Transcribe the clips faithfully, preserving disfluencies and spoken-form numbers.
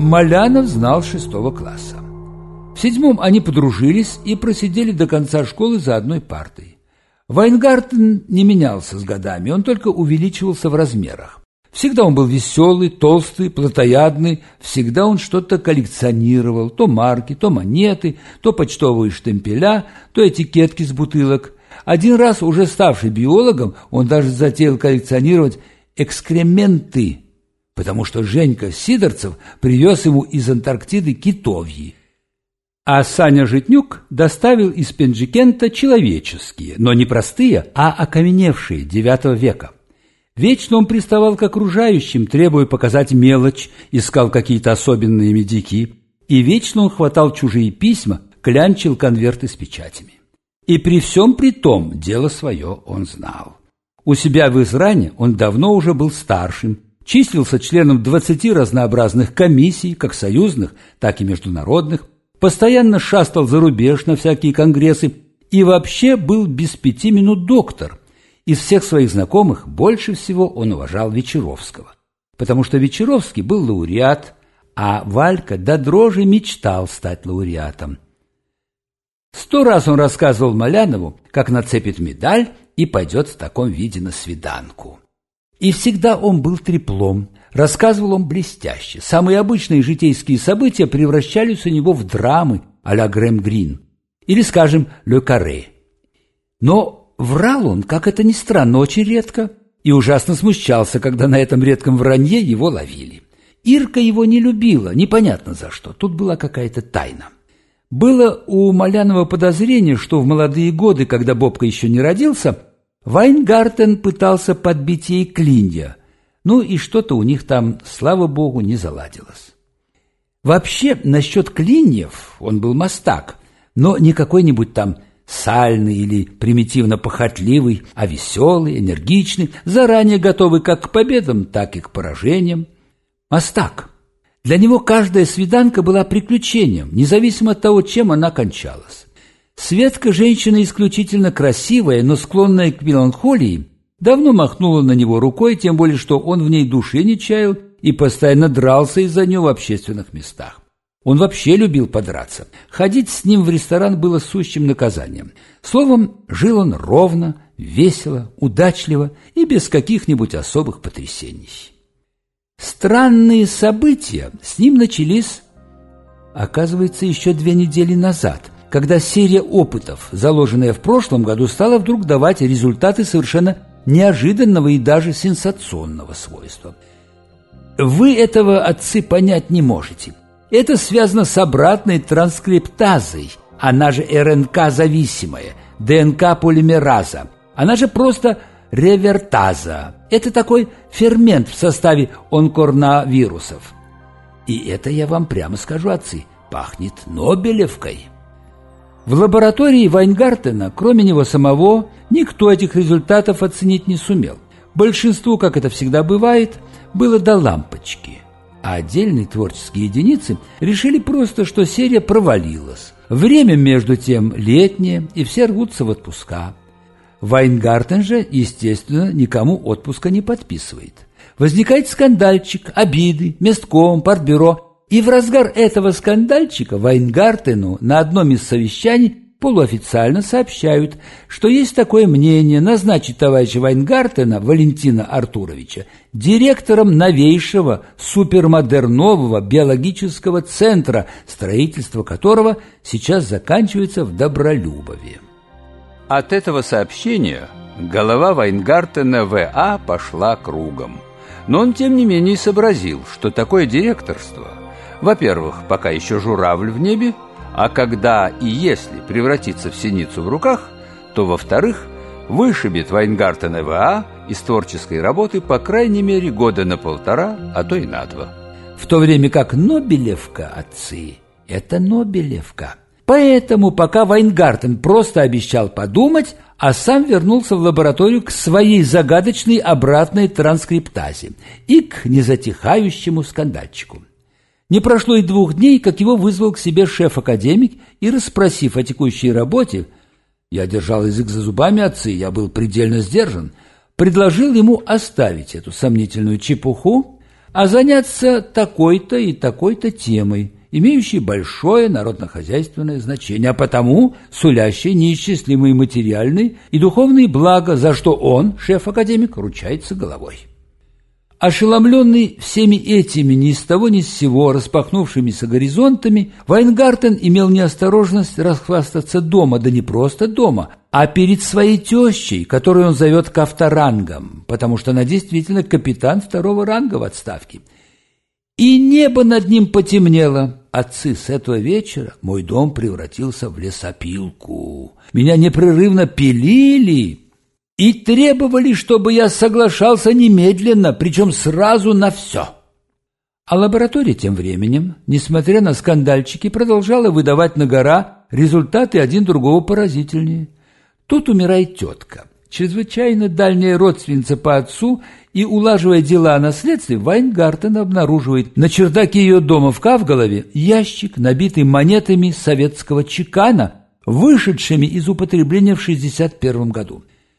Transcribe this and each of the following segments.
Малянов знал с шестого класса. В седьмом они подружились и просидели до конца школы за одной партой. Вайнгартен не менялся с годами, он только увеличивался в размерах. Всегда он был веселый, толстый, плотоядный, всегда он что-то коллекционировал, то марки, то монеты, то почтовые штемпеля, то этикетки с бутылок. Один раз, уже ставший биологом, он даже затеял коллекционировать экскременты, потому что Женька Сидорцев привез ему из Антарктиды китовьи. А Саня Житнюк доставил из Пенджикента человеческие, но не простые, а окаменевшие девятого века. Вечно он приставал к окружающим, требуя показать мелочь, искал какие-то особенные медики, и вечно он хватал чужие письма, клянчил конверты с печатями. И при всем при том дело свое он знал. У себя в Изране он давно уже был старшим, числился членом двадцати разнообразных комиссий, как союзных, так и международных, постоянно шастал за рубеж на всякие конгрессы и вообще был без пяти минут доктор. Из всех своих знакомых больше всего он уважал Вечеровского, потому что Вечеровский был лауреат, а Валька до дрожи мечтал стать лауреатом. Сто раз он рассказывал Малянову, как нацепит медаль и пойдет в таком виде на свиданку. И всегда он был треплом, рассказывал он блестяще. Самые обычные житейские события превращались у него в драмы а-ля Грэм Грин или, скажем, Ле Карре. Но врал он, как это ни странно, очень редко и ужасно смущался, когда на этом редком вранье его ловили. Ирка его не любила, непонятно за что, тут была какая-то тайна. Было у Малянова подозрение, что в молодые годы, когда Бобка еще не родился, Вайнгартен пытался подбить ей клинья, ну и что-то у них там, слава богу, не заладилось. Вообще, насчет клиньев он был мастак, но не какой-нибудь там сальный или примитивно-похотливый, а веселый, энергичный, заранее готовый как к победам, так и к поражениям. Мастак. Для него каждая свиданка была приключением, независимо от того, чем она кончалась. Светка, женщина исключительно красивая, но склонная к меланхолии, давно махнула на него рукой, тем более, что он в ней души не чаял и постоянно дрался из-за нее в общественных местах. Он вообще любил подраться. Ходить с ним в ресторан было сущим наказанием. Словом, жил он ровно, весело, удачливо и без каких-нибудь особых потрясений. Странные события с ним начались, оказывается, еще две недели назад, когда серия опытов, заложенная в прошлом году, стала вдруг давать результаты совершенно неожиданного и даже сенсационного свойства. Вы этого, отцы, понять не можете. Это связано с обратной транскриптазой, она же эр эн ка-зависимая, дэ эн ка-полимераза, она же просто ревертаза. Это такой фермент в составе онкоронавирусов. И это, я вам прямо скажу, отцы, пахнет Нобелевкой. В лаборатории Вайнгартена, кроме него самого, никто этих результатов оценить не сумел. Большинству, как это всегда бывает, было до лампочки. А отдельные творческие единицы решили просто, что серия провалилась. Время, между тем, летнее, и все рвутся в отпуска. Вайнгартен же, естественно, никому отпуска не подписывает. Возникает скандальчик, обиды, местком, партбюро. И в разгар этого скандальчика Вайнгартену на одном из совещаний полуофициально сообщают, что есть такое мнение назначить товарища Вайнгартена, Валентина Артуровича, директором новейшего супермодернового биологического центра, строительство которого сейчас заканчивается в Добролюбове. От этого сообщения голова Вайнгартена вэ а пошла кругом. Но он, тем не менее, сообразил, что такое директорство, во-первых, пока еще журавль в небе, а когда и если превратится в синицу в руках, то, во-вторых, вышибет Вайнгартена вэ а из творческой работы по крайней мере года на полтора, а то и на два. В то время как Нобелевка, отцы, это Нобелевка. Поэтому пока Вайнгартен просто обещал подумать, а сам вернулся в лабораторию к своей загадочной обратной транскриптазе и к незатихающему скандальчику. Не прошло и двух дней, как его вызвал к себе шеф-академик и, расспросив о текущей работе, я держал язык за зубами, отцы, я был предельно сдержан, предложил ему оставить эту сомнительную чепуху, а заняться такой-то и такой-то темой, имеющей большое народно-хозяйственное значение, а потому сулящей неисчислимые материальные и духовные блага, за что он, шеф-академик, ручается головой. Ошеломленный всеми этими ни с того ни с сего распахнувшимися горизонтами, Вайнгартен имел неосторожность расхвастаться дома, да не просто дома, а перед своей тещей, которую он зовет кавторангом, потому что она действительно капитан второго ранга в отставке. И небо над ним потемнело. Отцы, с этого вечера мой дом превратился в лесопилку. Меня непрерывно пилили и требовали, чтобы я соглашался немедленно, причем сразу на все. А лаборатория тем временем, несмотря на скандальчики, продолжала выдавать на гора результаты один другого поразительнее. Тут умирает тетка, чрезвычайно дальняя родственница по отцу, и, улаживая дела о наследстве, Вайнгартен обнаруживает на чердаке ее дома в Кавголове ящик, набитый монетами советского чекана, вышедшими из употребления в шестьдесят первом году.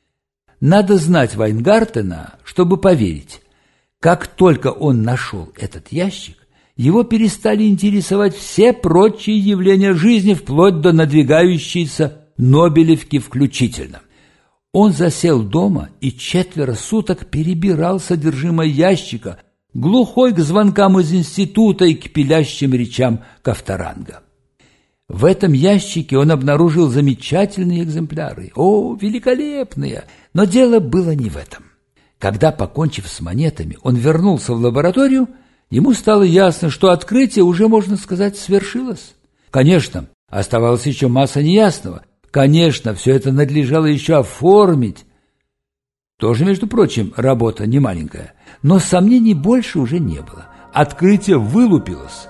Надо знать Вайнгартена, чтобы поверить. Как только он нашел этот ящик, его перестали интересовать все прочие явления жизни, вплоть до надвигающейся Нобелевки включительно. Он засел дома и четверо суток перебирал содержимое ящика, глухой к звонкам из института и к пилящим речам кавторанга. В этом ящике он обнаружил замечательные экземпляры. О, великолепные! Но дело было не в этом. Когда, покончив с монетами, он вернулся в лабораторию, ему стало ясно, что открытие уже, можно сказать, свершилось. Конечно, оставалась еще масса неясного. Конечно, все это надлежало еще оформить. Тоже, между прочим, работа не маленькая. Но сомнений больше уже не было. Открытие вылупилось.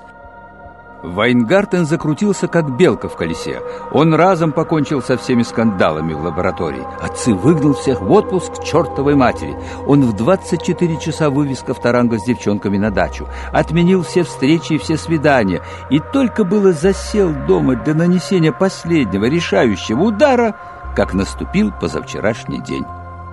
Вайнгартен закрутился, как белка в колесе. Он разом покончил со всеми скандалами в лаборатории. Отцы выгнал всех в отпуск к чертовой матери. Он в двадцать четыре часа вывез кавторанга с девчонками на дачу. Отменил все встречи и все свидания. И только было засел дома для нанесения последнего решающего удара, как наступил позавчерашний день.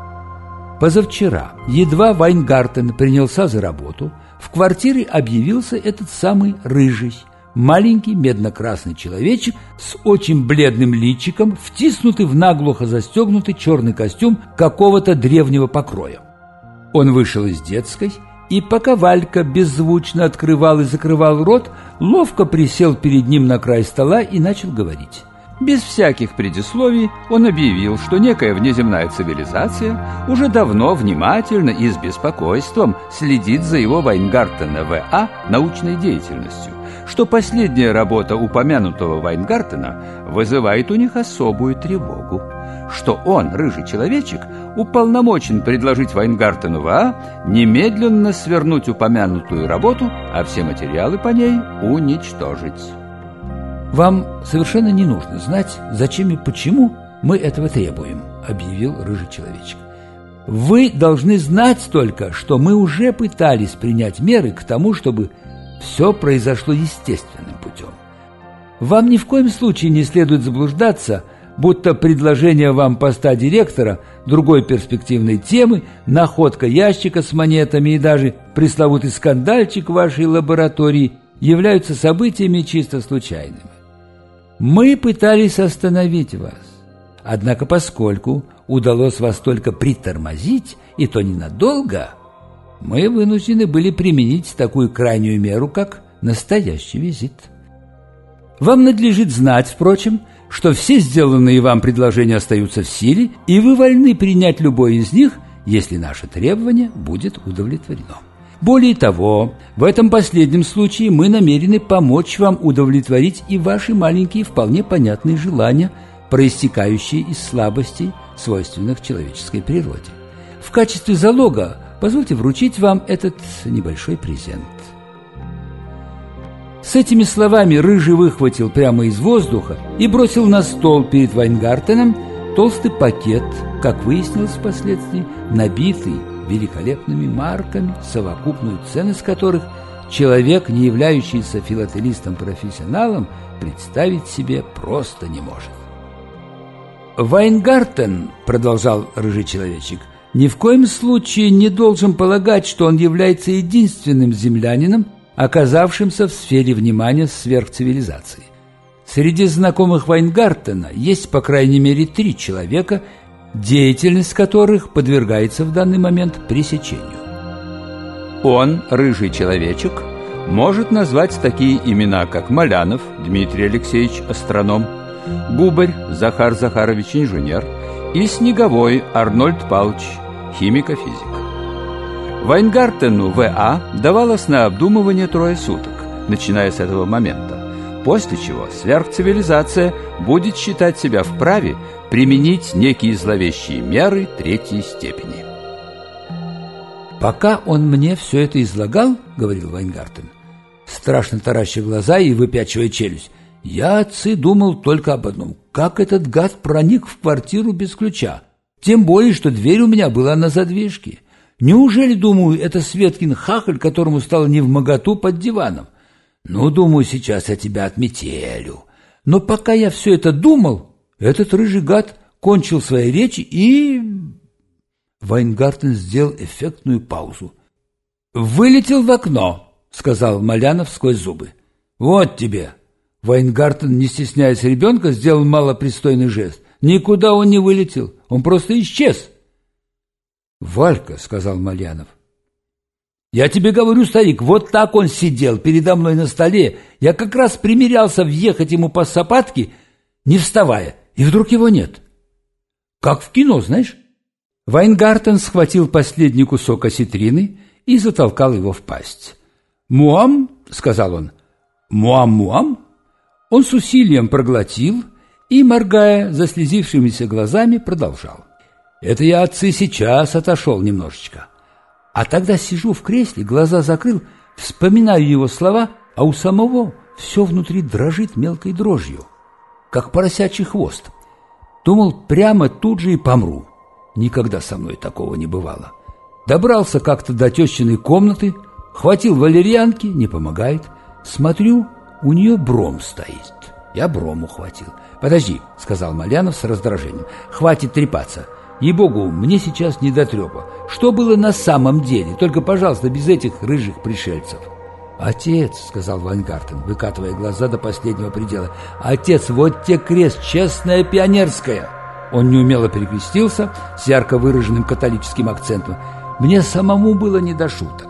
Позавчера, едва Вайнгартен принялся за работу, в квартире объявился этот самый Рыжий. Маленький медно-красный человечек с очень бледным личиком, втиснутый в наглухо застегнутый черный костюм какого-то древнего покроя. Он вышел из детской, и пока Валька беззвучно открывал и закрывал рот, ловко присел перед ним на край стола и начал говорить. Без всяких предисловий он объявил, что некая внеземная цивилизация уже давно внимательно и с беспокойством следит за его Вайнгартена В А научной деятельностью, что последняя работа упомянутого Вайнгартена вызывает у них особую тревогу, что он, рыжий человечек, уполномочен предложить Вайнгартену В А немедленно свернуть упомянутую работу, а все материалы по ней уничтожить. «Вам совершенно не нужно знать, зачем и почему мы этого требуем», — объявил рыжий человечек. «Вы должны знать только, что мы уже пытались принять меры к тому, чтобы все произошло естественным путем. Вам ни в коем случае не следует заблуждаться, будто предложение вам поста директора, другой перспективной темы, находка ящика с монетами и даже пресловутый скандальчик в вашей лаборатории являются событиями чисто случайными. Мы пытались остановить вас, однако поскольку удалось вас только притормозить, и то ненадолго, мы вынуждены были применить такую крайнюю меру, как настоящий визит. Вам надлежит знать, впрочем, что все сделанные вам предложения остаются в силе, и вы вольны принять любое из них, если наше требование будет удовлетворено. Более того, в этом последнем случае мы намерены помочь вам удовлетворить и ваши маленькие вполне понятные желания, проистекающие из слабостей, свойственных человеческой природе. В качестве залога позвольте вручить вам этот небольшой презент». С этими словами Рыжий выхватил прямо из воздуха и бросил на стол перед Вайнгартеном толстый пакет, как выяснилось впоследствии, набитый великолепными марками, совокупную ценность которых человек, не являющийся филателистом-профессионалом, представить себе просто не может. «Вайнгартен, — продолжал рыжий человечек, — ни в коем случае не должен полагать, что он является единственным землянином, оказавшимся в сфере внимания сверхцивилизации. Среди знакомых Вайнгартена есть по крайней мере три человека, деятельность которых подвергается в данный момент пресечению. Он, рыжий человечек, может назвать такие имена, как Малянов Дмитрий Алексеевич, астроном, Губарь Захар Захарович, инженер, и Снеговой Арнольд Павлович, химико-физик. Вайнгартену В А давалось на обдумывание трое суток, начиная с этого момента, после чего сверхцивилизация будет считать себя вправе применить некие зловещие меры третьей степени. «Пока он мне все это излагал, — говорил Вайнгартен, страшно тараща глаза и выпячивая челюсть, — я, отцы, думал только об одном: как этот гад проник в квартиру без ключа? Тем более, что дверь у меня была на задвижке. Неужели, думаю, это Светкин хахаль, которому стало невмоготу под диваном? Ну, думаю, сейчас я тебя отметелю. Но пока я все это думал, этот рыжий гад кончил свои речи и...» Вайнгартен сделал эффектную паузу. «Вылетел в окно», — сказал Малянов сквозь зубы. «Вот тебе». Вайнгартен, не стесняясь ребенка, сделал малопристойный жест. «Никуда он не вылетел, он просто исчез». «Валька», — сказал Малянов. «Я тебе говорю, старик, вот так он сидел передо мной на столе. Я как раз примерялся въехать ему по сапатке, не вставая, и вдруг его нет. Как в кино, знаешь?» Вайнгартен схватил последний кусок осетрины и затолкал его в пасть. «Муам», — сказал он, — «муам-муам». Он с усилием проглотил и, моргая заслезившимися глазами, продолжал. «Это я, отцы, сейчас отошел немножечко. А тогда сижу в кресле, глаза закрыл, вспоминаю его слова, а у самого все внутри дрожит мелкой дрожью, как поросячий хвост. Думал, прямо тут же и помру. Никогда со мной такого не бывало. Добрался как-то до тещиной комнаты, хватил валерьянки, не помогает. Смотрю, у нее бром стоит. Я бром ухватил. «Подожди», — сказал Малянов с раздражением, — «хватит трепаться. Ей-богу, мне сейчас не до трепа. Что было на самом деле? Только, пожалуйста, без этих рыжих пришельцев». «Отец», — сказал Вайнгартен, выкатывая глаза до последнего предела, — «отец, вот те крест, честная пионерская». Он неумело перекрестился с ярко выраженным католическим акцентом. «Мне самому было не до шуток.